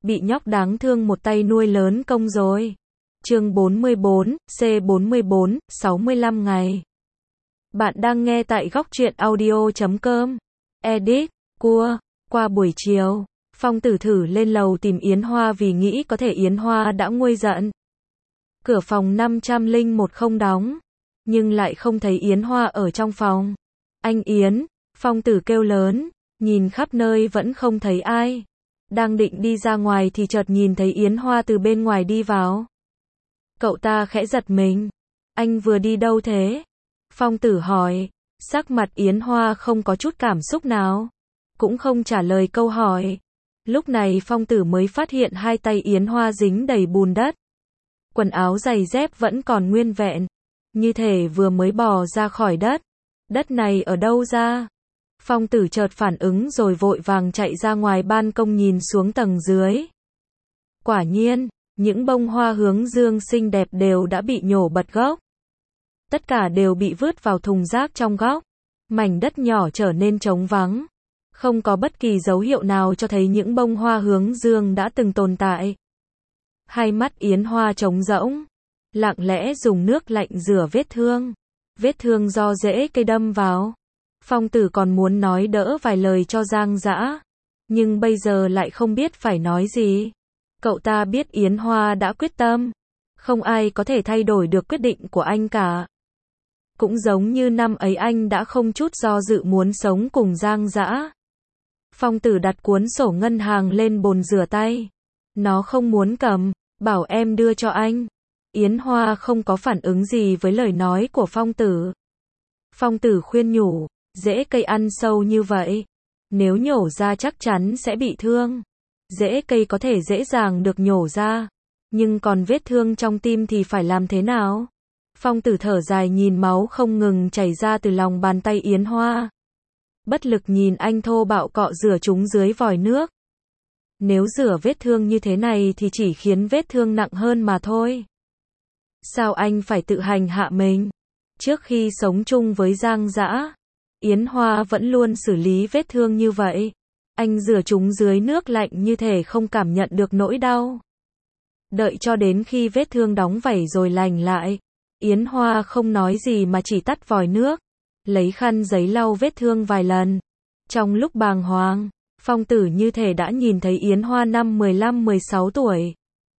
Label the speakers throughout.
Speaker 1: bị nhóc đáng thương một tay nuôi lớn công rồi. Chương 44, C44, 65 ngày. Bạn đang nghe tại góc truyện audio.com. Edit, cua. Qua buổi chiều, Phong Tử thử lên lầu tìm Yến Hoa vì nghĩ có thể Yến Hoa đã nguôi giận. Cửa phòng 501 không đóng, nhưng lại không thấy Yến Hoa ở trong phòng. Anh Yến, Phong Tử kêu lớn, nhìn khắp nơi vẫn không thấy ai. Đang định đi ra ngoài thì chợt nhìn thấy Yến Hoa từ bên ngoài đi vào. Cậu ta khẽ giật mình. Anh vừa đi đâu thế? Phong Tử hỏi. Sắc mặt Yến Hoa không có chút cảm xúc nào, cũng không trả lời câu hỏi. Lúc này Phong Tử mới phát hiện hai tay Yến Hoa dính đầy bùn đất. Quần áo giày dép vẫn còn nguyên vẹn, như thể vừa mới bò ra khỏi đất. Đất này ở đâu ra? Phong Tử chợt phản ứng rồi vội vàng chạy ra ngoài ban công nhìn xuống tầng dưới. Quả nhiên, những bông hoa hướng dương xinh đẹp đều đã bị nhổ bật gốc. Tất cả đều bị vứt vào thùng rác trong góc. Mảnh đất nhỏ trở nên trống vắng. Không có bất kỳ dấu hiệu nào cho thấy những bông hoa hướng dương đã từng tồn tại. Hai mắt Yến Hoa trống rỗng, lặng lẽ dùng nước lạnh rửa vết thương. Vết thương do rễ cây đâm vào. Phong Tử còn muốn nói đỡ vài lời cho Giang Dã, nhưng bây giờ lại không biết phải nói gì. Cậu ta biết Yến Hoa đã quyết tâm, không ai có thể thay đổi được quyết định của anh cả. Cũng giống như năm ấy anh đã không chút do dự muốn sống cùng Giang Dã. Phong Tử đặt cuốn sổ ngân hàng lên bồn rửa tay. Nó không muốn cầm, bảo em đưa cho anh. Yến Hoa không có phản ứng gì với lời nói của Phong Tử. Phong Tử khuyên nhủ, rễ cây ăn sâu như vậy, nếu nhổ ra chắc chắn sẽ bị thương. Rễ cây có thể dễ dàng được nhổ ra, nhưng còn vết thương trong tim thì phải làm thế nào? Phong Tử thở dài nhìn máu không ngừng chảy ra từ lòng bàn tay Yến Hoa. Bất lực nhìn anh thô bạo cọ rửa chúng dưới vòi nước. Nếu rửa vết thương như thế này thì chỉ khiến vết thương nặng hơn mà thôi. Sao anh phải tự hành hạ mình? Trước khi sống chung với Giang Dã, Yến Hoa vẫn luôn xử lý vết thương như vậy. Anh rửa chúng dưới nước lạnh như thể không cảm nhận được nỗi đau. Đợi cho đến khi vết thương đóng vảy rồi lành lại, Yến Hoa không nói gì mà chỉ tắt vòi nước, lấy khăn giấy lau vết thương vài lần. Trong lúc bàng hoàng, Phong Tử như thể đã nhìn thấy Yến Hoa năm 15-16 tuổi.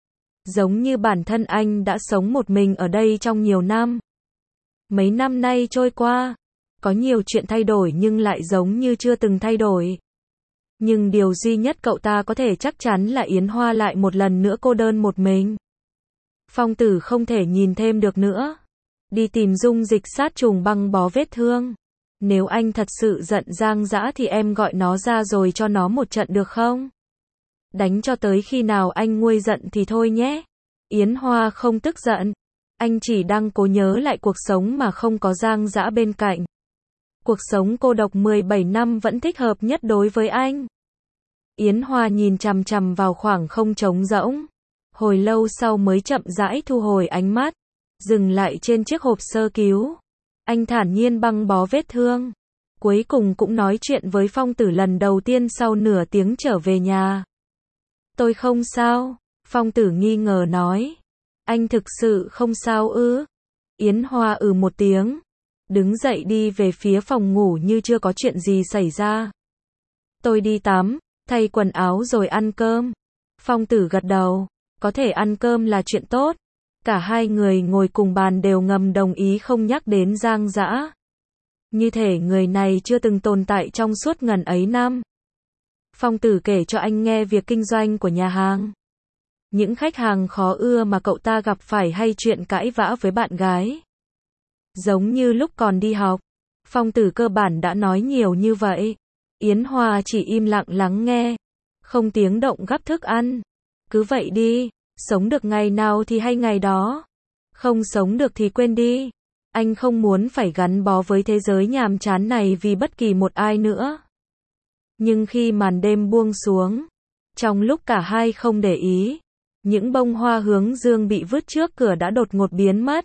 Speaker 1: Giống như bản thân anh đã sống một mình ở đây trong nhiều năm. Mấy năm nay trôi qua, có nhiều chuyện thay đổi nhưng lại giống như chưa từng thay đổi. Nhưng điều duy nhất cậu ta có thể chắc chắn là Yến Hoa lại một lần nữa cô đơn một mình. Phong Tử không thể nhìn thêm được nữa. Đi tìm dung dịch sát trùng băng bó vết thương. Nếu anh thật sự giận Giang Dã thì em gọi nó ra rồi cho nó một trận được không? Đánh cho tới khi nào anh nguôi giận thì thôi nhé. Yến Hoa không tức giận. Anh chỉ đang cố nhớ lại cuộc sống mà không có Giang Dã bên cạnh. Cuộc sống cô độc 17 năm vẫn thích hợp nhất đối với anh. Yến Hoa nhìn chằm chằm vào khoảng không trống rỗng. Hồi lâu sau mới chậm rãi thu hồi ánh mắt, dừng lại trên chiếc hộp sơ cứu. Anh thản nhiên băng bó vết thương. Cuối cùng cũng nói chuyện với Phong Tử lần đầu tiên sau nửa tiếng trở về nhà. Tôi không sao, Phong Tử nghi ngờ nói. Anh thực sự không sao ư? Yến Hoa một tiếng, đứng dậy đi về phía phòng ngủ như chưa có chuyện gì xảy ra. Tôi đi tắm, thay quần áo rồi ăn cơm. Phong Tử gật đầu, có thể ăn cơm là chuyện tốt. Cả hai người ngồi cùng bàn đều ngầm đồng ý không nhắc đến Giang Dã. Như thể người này chưa từng tồn tại trong suốt ngần ấy năm. Phong Tử kể cho anh nghe việc kinh doanh của nhà hàng. Những khách hàng khó ưa mà cậu ta gặp phải hay chuyện cãi vã với bạn gái. Giống như lúc còn đi học, Phong Tử cơ bản đã nói nhiều như vậy. Yến Hoa chỉ im lặng lắng nghe, không tiếng động gắp thức ăn. Cứ vậy đi, sống được ngày nào thì hay ngày đó. Không sống được thì quên đi. Anh không muốn phải gắn bó với thế giới nhàm chán này vì bất kỳ một ai nữa. Nhưng khi màn đêm buông xuống, trong lúc cả hai không để ý, những bông hoa hướng dương bị vứt trước cửa đã đột ngột biến mất.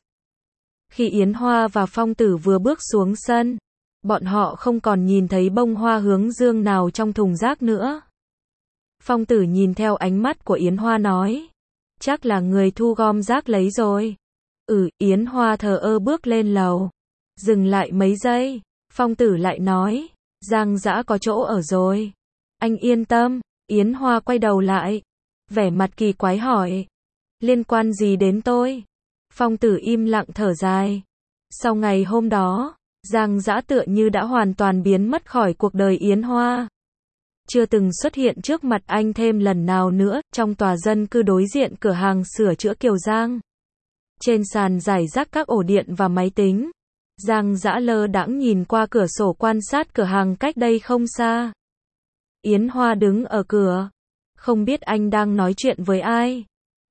Speaker 1: Khi Yến Hoa và Phong Tử vừa bước xuống sân, bọn họ không còn nhìn thấy bông hoa hướng dương nào trong thùng rác nữa. Phong Tử nhìn theo ánh mắt của Yến Hoa nói. Chắc là người thu gom rác lấy rồi. Yến Hoa thờ ơ bước lên lầu. Dừng lại mấy giây, Phong Tử lại nói. Giang Dã có chỗ ở rồi. Anh yên tâm. Yến Hoa quay đầu lại. Vẻ mặt kỳ quái hỏi. Liên quan gì đến tôi? Phong Tử im lặng thở dài. Sau ngày hôm đó, Giang Dã tựa như đã hoàn toàn biến mất khỏi cuộc đời Yến Hoa. Chưa từng xuất hiện trước mặt anh thêm lần nào nữa, trong tòa dân cư đối diện cửa hàng sửa chữa Kiều Giang. Trên sàn rải rác các ổ điện và máy tính. Giang Dã lơ đãng nhìn qua cửa sổ quan sát cửa hàng cách đây không xa. Yến Hoa đứng ở cửa. Không biết anh đang nói chuyện với ai.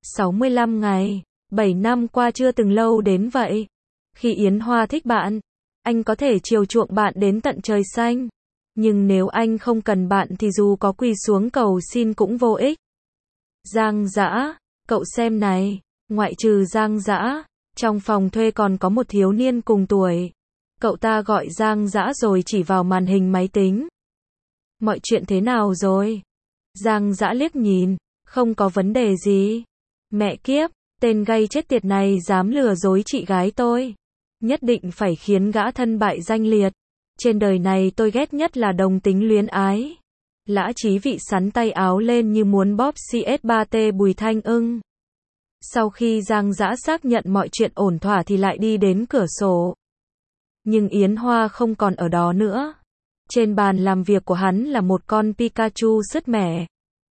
Speaker 1: 65 ngày, 7 năm qua chưa từng lâu đến vậy. Khi Yến Hoa thích bạn, anh có thể chiều chuộng bạn đến tận trời xanh. Nhưng nếu anh không cần bạn thì dù có quỳ xuống cầu xin cũng vô ích. Giang Dã, cậu xem này, ngoại trừ Giang Dã, trong phòng thuê còn có một thiếu niên cùng tuổi. Cậu ta gọi Giang Dã rồi chỉ vào màn hình máy tính. Mọi chuyện thế nào rồi? Giang Dã liếc nhìn, không có vấn đề gì. Mẹ kiếp, tên gay chết tiệt này dám lừa dối chị gái tôi. Nhất định phải khiến gã thân bại danh liệt. Trên đời này tôi ghét nhất là đồng tính luyến ái. Lã Chí Vị sắn tay áo lên như muốn bóp CS3T Bùi Thanh Ưng. Sau khi Giang Dã xác nhận mọi chuyện ổn thỏa thì lại đi đến cửa sổ. Nhưng Yến Hoa không còn ở đó nữa. Trên bàn làm việc của hắn là một con Pikachu sứt mẻ.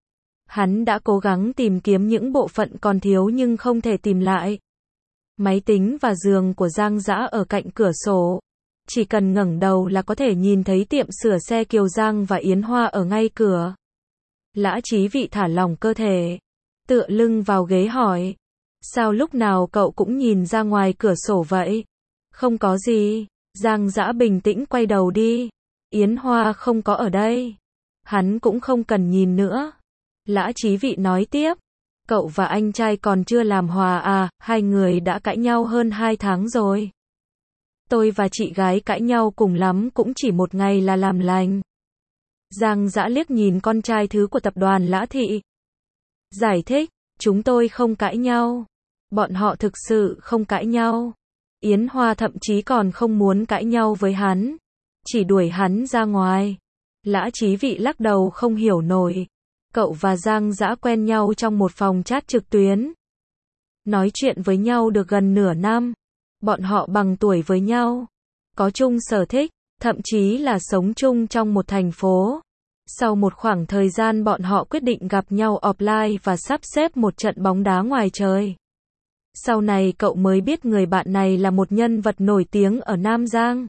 Speaker 1: Hắn đã cố gắng tìm kiếm những bộ phận còn thiếu nhưng không thể tìm lại. Máy tính và giường của Giang Dã ở cạnh cửa sổ. Chỉ cần ngẩng đầu là có thể nhìn thấy tiệm sửa xe Kiều Giang và Yến Hoa ở ngay cửa. Lã Chí Vị thả lỏng cơ thể, tựa lưng vào ghế hỏi. Sao lúc nào cậu cũng nhìn ra ngoài cửa sổ vậy? Không có gì. Giang Dã bình tĩnh quay đầu đi. Yến Hoa không có ở đây. Hắn cũng không cần nhìn nữa. Lã Chí Vị nói tiếp. Cậu và anh trai còn chưa làm hòa à, hai người đã cãi nhau hơn 2 tháng rồi. Tôi và chị gái cãi nhau cùng lắm cũng chỉ một ngày là làm lành. Giang Dã liếc nhìn con trai thứ của tập đoàn Lã Thị. Giải thích, chúng tôi không cãi nhau. Bọn họ thực sự không cãi nhau. Yến Hoa thậm chí còn không muốn cãi nhau với hắn. Chỉ đuổi hắn ra ngoài. Lã Chí Vị lắc đầu không hiểu nổi. Cậu và Giang Dã quen nhau trong một phòng chat trực tuyến. Nói chuyện với nhau được gần nửa năm. Bọn họ bằng tuổi với nhau. Có chung sở thích, thậm chí là sống chung trong một thành phố. Sau một khoảng thời gian bọn họ quyết định gặp nhau offline và sắp xếp một trận bóng đá ngoài trời. Sau này cậu mới biết người bạn này là một nhân vật nổi tiếng ở Nam Giang.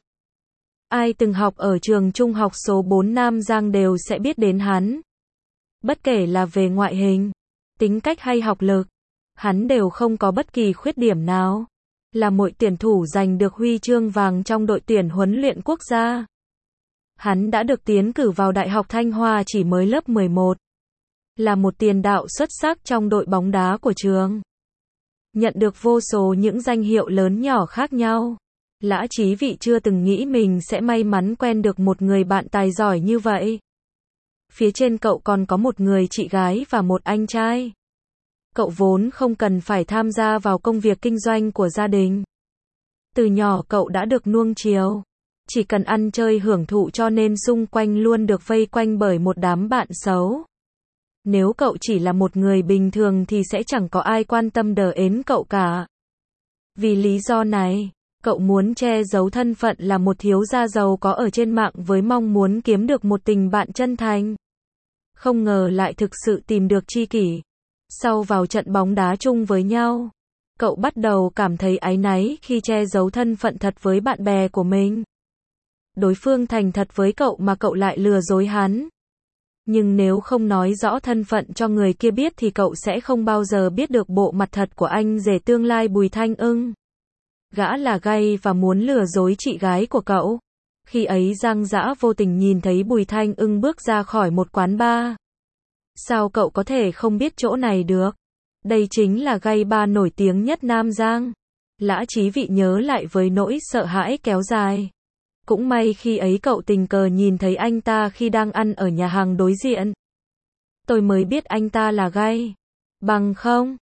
Speaker 1: Ai từng học ở trường trung học số 4 Nam Giang đều sẽ biết đến hắn. Bất kể là về ngoại hình, tính cách hay học lực, hắn đều không có bất kỳ khuyết điểm nào. Là một tuyển thủ giành được huy chương vàng trong đội tuyển huấn luyện quốc gia. Hắn đã được tiến cử vào Đại học Thanh Hoa chỉ mới lớp 11. Là một tiền đạo xuất sắc trong đội bóng đá của trường. Nhận được vô số những danh hiệu lớn nhỏ khác nhau. Lã Chí Vị chưa từng nghĩ mình sẽ may mắn quen được một người bạn tài giỏi như vậy. Phía trên cậu còn có một người chị gái và một anh trai. Cậu vốn không cần phải tham gia vào công việc kinh doanh của gia đình. Từ nhỏ cậu đã được nuông chiều. Chỉ cần ăn chơi hưởng thụ cho nên xung quanh luôn được vây quanh bởi một đám bạn xấu. Nếu cậu chỉ là một người bình thường thì sẽ chẳng có ai quan tâm đến cậu cả. Vì lý do này, cậu muốn che giấu thân phận là một thiếu gia giàu có ở trên mạng với mong muốn kiếm được một tình bạn chân thành. Không ngờ lại thực sự tìm được tri kỷ. Sau vào trận bóng đá chung với nhau, cậu bắt đầu cảm thấy áy náy khi che giấu thân phận thật với bạn bè của mình. Đối phương thành thật với cậu mà cậu lại lừa dối hắn. Nhưng nếu không nói rõ thân phận cho người kia biết thì cậu sẽ không bao giờ biết được bộ mặt thật của anh rể tương lai Bùi Thanh Ưng. Gã là gay và muốn lừa dối chị gái của cậu. Khi ấy Giang Dã vô tình nhìn thấy Bùi Thanh Ưng bước ra khỏi một quán bar. Sao cậu có thể không biết chỗ này được? Đây chính là gay bar nổi tiếng nhất Nam Giang. Lã Chí Vị nhớ lại với nỗi sợ hãi kéo dài. Cũng may khi ấy cậu tình cờ nhìn thấy anh ta khi đang ăn ở nhà hàng đối diện. Tôi mới biết anh ta là gay. Bằng không,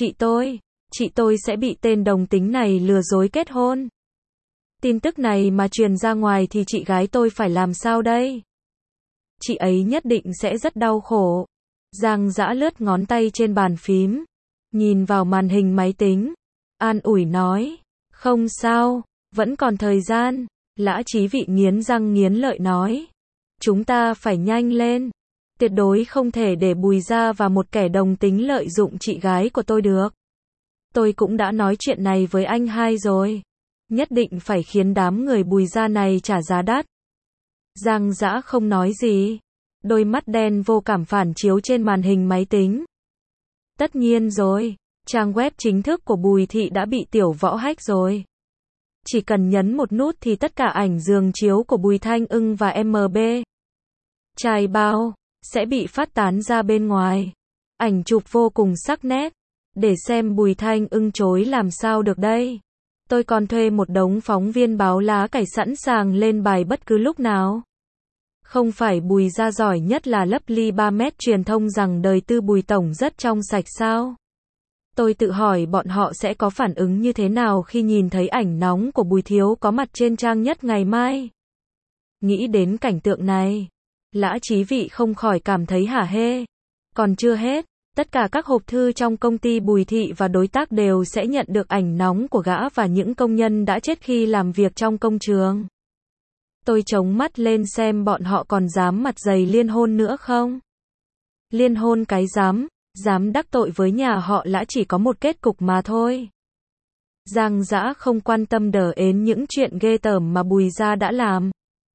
Speaker 1: chị tôi sẽ bị tên đồng tính này lừa dối kết hôn. Tin tức này mà truyền ra ngoài thì chị gái tôi phải làm sao đây? Chị ấy nhất định sẽ rất đau khổ. Giang Dã lướt ngón tay trên bàn phím, nhìn vào màn hình máy tính, an ủi nói, không sao, vẫn còn thời gian. Lã Chí Vị nghiến răng nghiến lợi nói, chúng ta phải nhanh lên, tuyệt đối không thể để Bùi gia và một kẻ đồng tính lợi dụng chị gái của tôi được. Tôi cũng đã nói chuyện này với anh hai rồi, nhất định phải khiến đám người Bùi gia này trả giá đắt. Giang Dã không nói gì, đôi mắt đen vô cảm phản chiếu trên màn hình máy tính. Tất nhiên rồi, trang web chính thức của Bùi thị đã bị Tiểu Võ hack rồi. Chỉ cần nhấn một nút thì tất cả ảnh giường chiếu của Bùi Thanh Ưng và MB trai bao sẽ bị phát tán ra bên ngoài. Ảnh chụp vô cùng sắc nét. Để xem Bùi Thanh Ưng chối làm sao được đây. Tôi còn thuê một đống phóng viên báo lá cải sẵn sàng lên bài bất cứ lúc nào. Không phải Bùi gia giỏi nhất là lấp ly 3 mét truyền thông rằng đời tư Bùi tổng rất trong sạch sao? Tôi tự hỏi bọn họ sẽ có phản ứng như thế nào khi nhìn thấy ảnh nóng của Bùi thiếu có mặt trên trang nhất ngày mai. Nghĩ đến cảnh tượng này, Lã Chí Vị không khỏi cảm thấy hả hê. Còn chưa hết, tất cả các hộp thư trong công ty Bùi thị và đối tác đều sẽ nhận được ảnh nóng của gã và những công nhân đã chết khi làm việc trong công trường. Tôi chống mắt lên xem bọn họ còn dám mặt dày liên hôn nữa không? Liên hôn cái dám đắc tội với nhà họ Lã chỉ có một kết cục mà thôi. Giang Dã không quan tâm đờ ến những chuyện ghê tởm mà Bùi gia đã làm.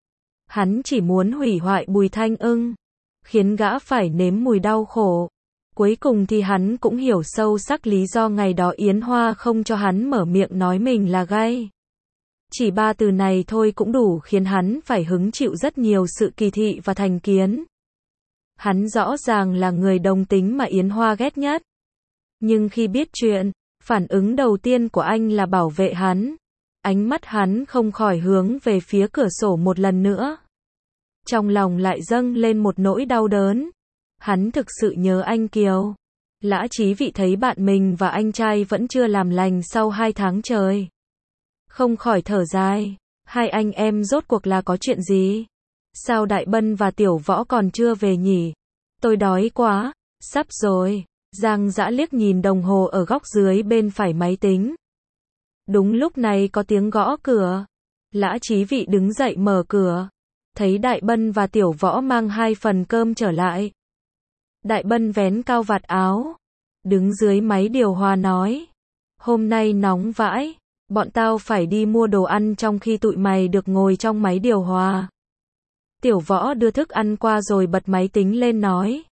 Speaker 1: Hắn chỉ muốn hủy hoại Bùi Thanh Ưng, khiến gã phải nếm mùi đau khổ. Cuối cùng thì hắn cũng hiểu sâu sắc lý do ngày đó Yến Hoa không cho hắn mở miệng nói mình là gay. Chỉ 3 từ này thôi cũng đủ khiến hắn phải hứng chịu rất nhiều sự kỳ thị và thành kiến. Hắn rõ ràng là người đồng tính mà Yến Hoa ghét nhất. Nhưng khi biết chuyện, phản ứng đầu tiên của anh là bảo vệ hắn. Ánh mắt hắn không khỏi hướng về phía cửa sổ một lần nữa. Trong lòng lại dâng lên một nỗi đau đớn. Hắn thực sự nhớ anh Kiều. Lã Chí Vị thấy bạn mình và anh trai vẫn chưa làm lành sau 2 tháng trời. Không khỏi thở dài. Hai anh em rốt cuộc là có chuyện gì? Sao Đại Bân và Tiểu Võ còn chưa về nhỉ? Tôi đói quá. Sắp rồi. Giang Dã liếc nhìn đồng hồ ở góc dưới bên phải máy tính. Đúng lúc này có tiếng gõ cửa. Lã Chí Vị đứng dậy mở cửa. Thấy Đại Bân và Tiểu Võ mang 2 phần cơm trở lại. Đại Bân vén cao vạt áo, đứng dưới máy điều hòa nói, hôm nay nóng vãi, bọn tao phải đi mua đồ ăn trong khi tụi mày được ngồi trong máy điều hòa. Tiểu Võ đưa thức ăn qua rồi bật máy tính lên nói,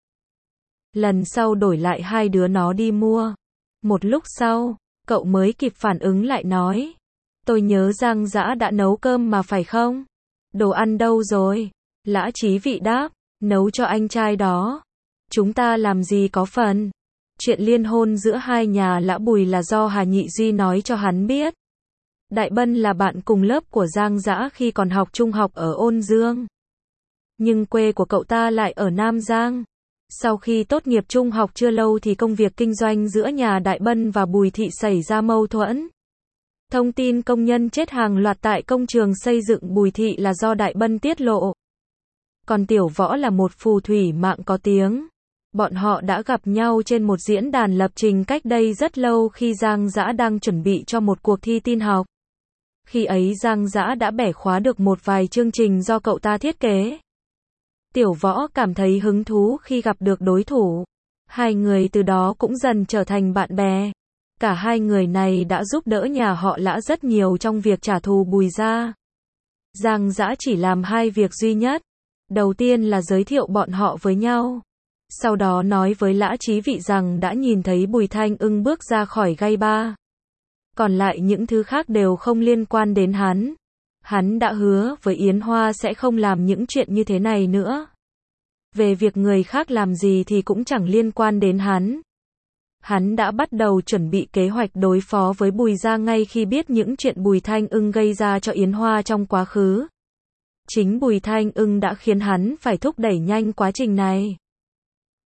Speaker 1: lần sau đổi lại hai đứa nó đi mua. Một lúc sau, cậu mới kịp phản ứng lại nói, tôi nhớ Giang Dã đã nấu cơm mà phải không? Đồ ăn đâu rồi? Lã Chí Vị đáp, nấu cho anh trai đó. Chúng ta làm gì có phần. Chuyện liên hôn giữa hai nhà Lã Bùi là do Hà Nhị Duy nói cho hắn biết. Đại Bân là bạn cùng lớp của Giang Dã khi còn học trung học ở Ôn Dương. Nhưng quê của cậu ta lại ở Nam Giang. Sau khi tốt nghiệp trung học chưa lâu thì công việc kinh doanh giữa nhà Đại Bân và Bùi thị xảy ra mâu thuẫn. Thông tin công nhân chết hàng loạt tại công trường xây dựng Bùi thị là do Đại Bân tiết lộ. Còn Tiểu Võ là một phù thủy mạng có tiếng. Bọn họ đã gặp nhau trên một diễn đàn lập trình cách đây rất lâu khi Giang Dã đang chuẩn bị cho một cuộc thi tin học. Khi ấy Giang Dã đã bẻ khóa được một vài chương trình do cậu ta thiết kế. Tiểu Võ cảm thấy hứng thú khi gặp được đối thủ. Hai người từ đó cũng dần trở thành bạn bè. Cả hai người này đã giúp đỡ nhà họ Lã rất nhiều trong việc trả thù Bùi gia. Giang Dã chỉ làm 2 việc duy nhất. Đầu tiên là giới thiệu bọn họ với nhau. Sau đó nói với Lã Chí Vị rằng đã nhìn thấy Bùi Thanh Ưng bước ra khỏi gay bar. Còn lại những thứ khác đều không liên quan đến hắn. Hắn đã hứa với Yến Hoa sẽ không làm những chuyện như thế này nữa. Về việc người khác làm gì thì cũng chẳng liên quan đến hắn. Hắn đã bắt đầu chuẩn bị kế hoạch đối phó với Bùi gia ngay khi biết những chuyện Bùi Thanh Ưng gây ra cho Yến Hoa trong quá khứ. Chính Bùi Thanh Ưng đã khiến hắn phải thúc đẩy nhanh quá trình này.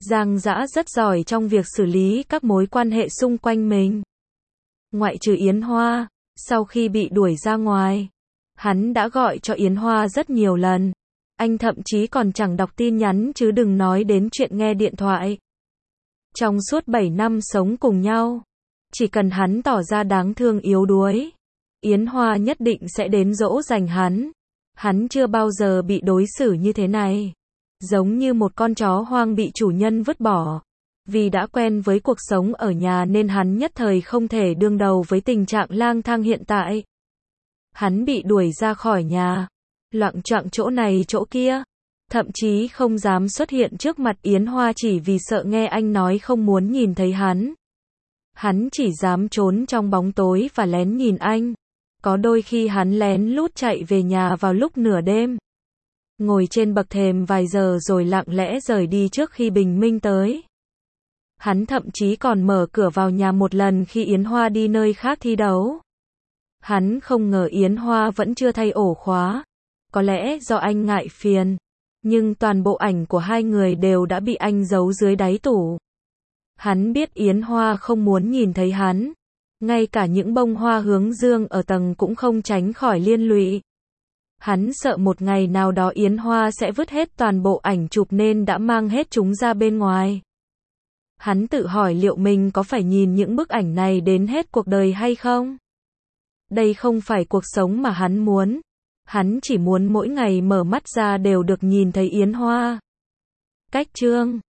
Speaker 1: Giang Dã rất giỏi trong việc xử lý các mối quan hệ xung quanh mình. Ngoại trừ Yến Hoa, sau khi bị đuổi ra ngoài, hắn đã gọi cho Yến Hoa rất nhiều lần. Anh thậm chí còn chẳng đọc tin nhắn chứ đừng nói đến chuyện nghe điện thoại. Trong suốt 7 năm sống cùng nhau, chỉ cần hắn tỏ ra đáng thương yếu đuối, Yến Hoa nhất định sẽ đến dỗ dành hắn. Hắn chưa bao giờ bị đối xử như thế này. Giống như một con chó hoang bị chủ nhân vứt bỏ. Vì đã quen với cuộc sống ở nhà nên hắn nhất thời không thể đương đầu với tình trạng lang thang hiện tại. Hắn bị đuổi ra khỏi nhà, loạng choạng chỗ này chỗ kia, thậm chí không dám xuất hiện trước mặt Yến Hoa chỉ vì sợ nghe anh nói không muốn nhìn thấy hắn. Hắn chỉ dám trốn trong bóng tối và lén nhìn anh. Có đôi khi hắn lén lút chạy về nhà vào lúc nửa đêm, ngồi trên bậc thềm vài giờ rồi lặng lẽ rời đi trước khi bình minh tới. Hắn thậm chí còn mở cửa vào nhà một lần khi Yến Hoa đi nơi khác thi đấu. Hắn không ngờ Yến Hoa vẫn chưa thay ổ khóa. Có lẽ do anh ngại phiền, nhưng toàn bộ ảnh của hai người đều đã bị anh giấu dưới đáy tủ. Hắn biết Yến Hoa không muốn nhìn thấy hắn. Ngay cả những bông hoa hướng dương ở tầng cũng không tránh khỏi liên lụy. Hắn sợ một ngày nào đó Yến Hoa sẽ vứt hết toàn bộ ảnh chụp nên đã mang hết chúng ra bên ngoài. Hắn tự hỏi liệu mình có phải nhìn những bức ảnh này đến hết cuộc đời hay không? Đây không phải cuộc sống mà hắn muốn. Hắn chỉ muốn mỗi ngày mở mắt ra đều được nhìn thấy Yến Hoa. Cách chương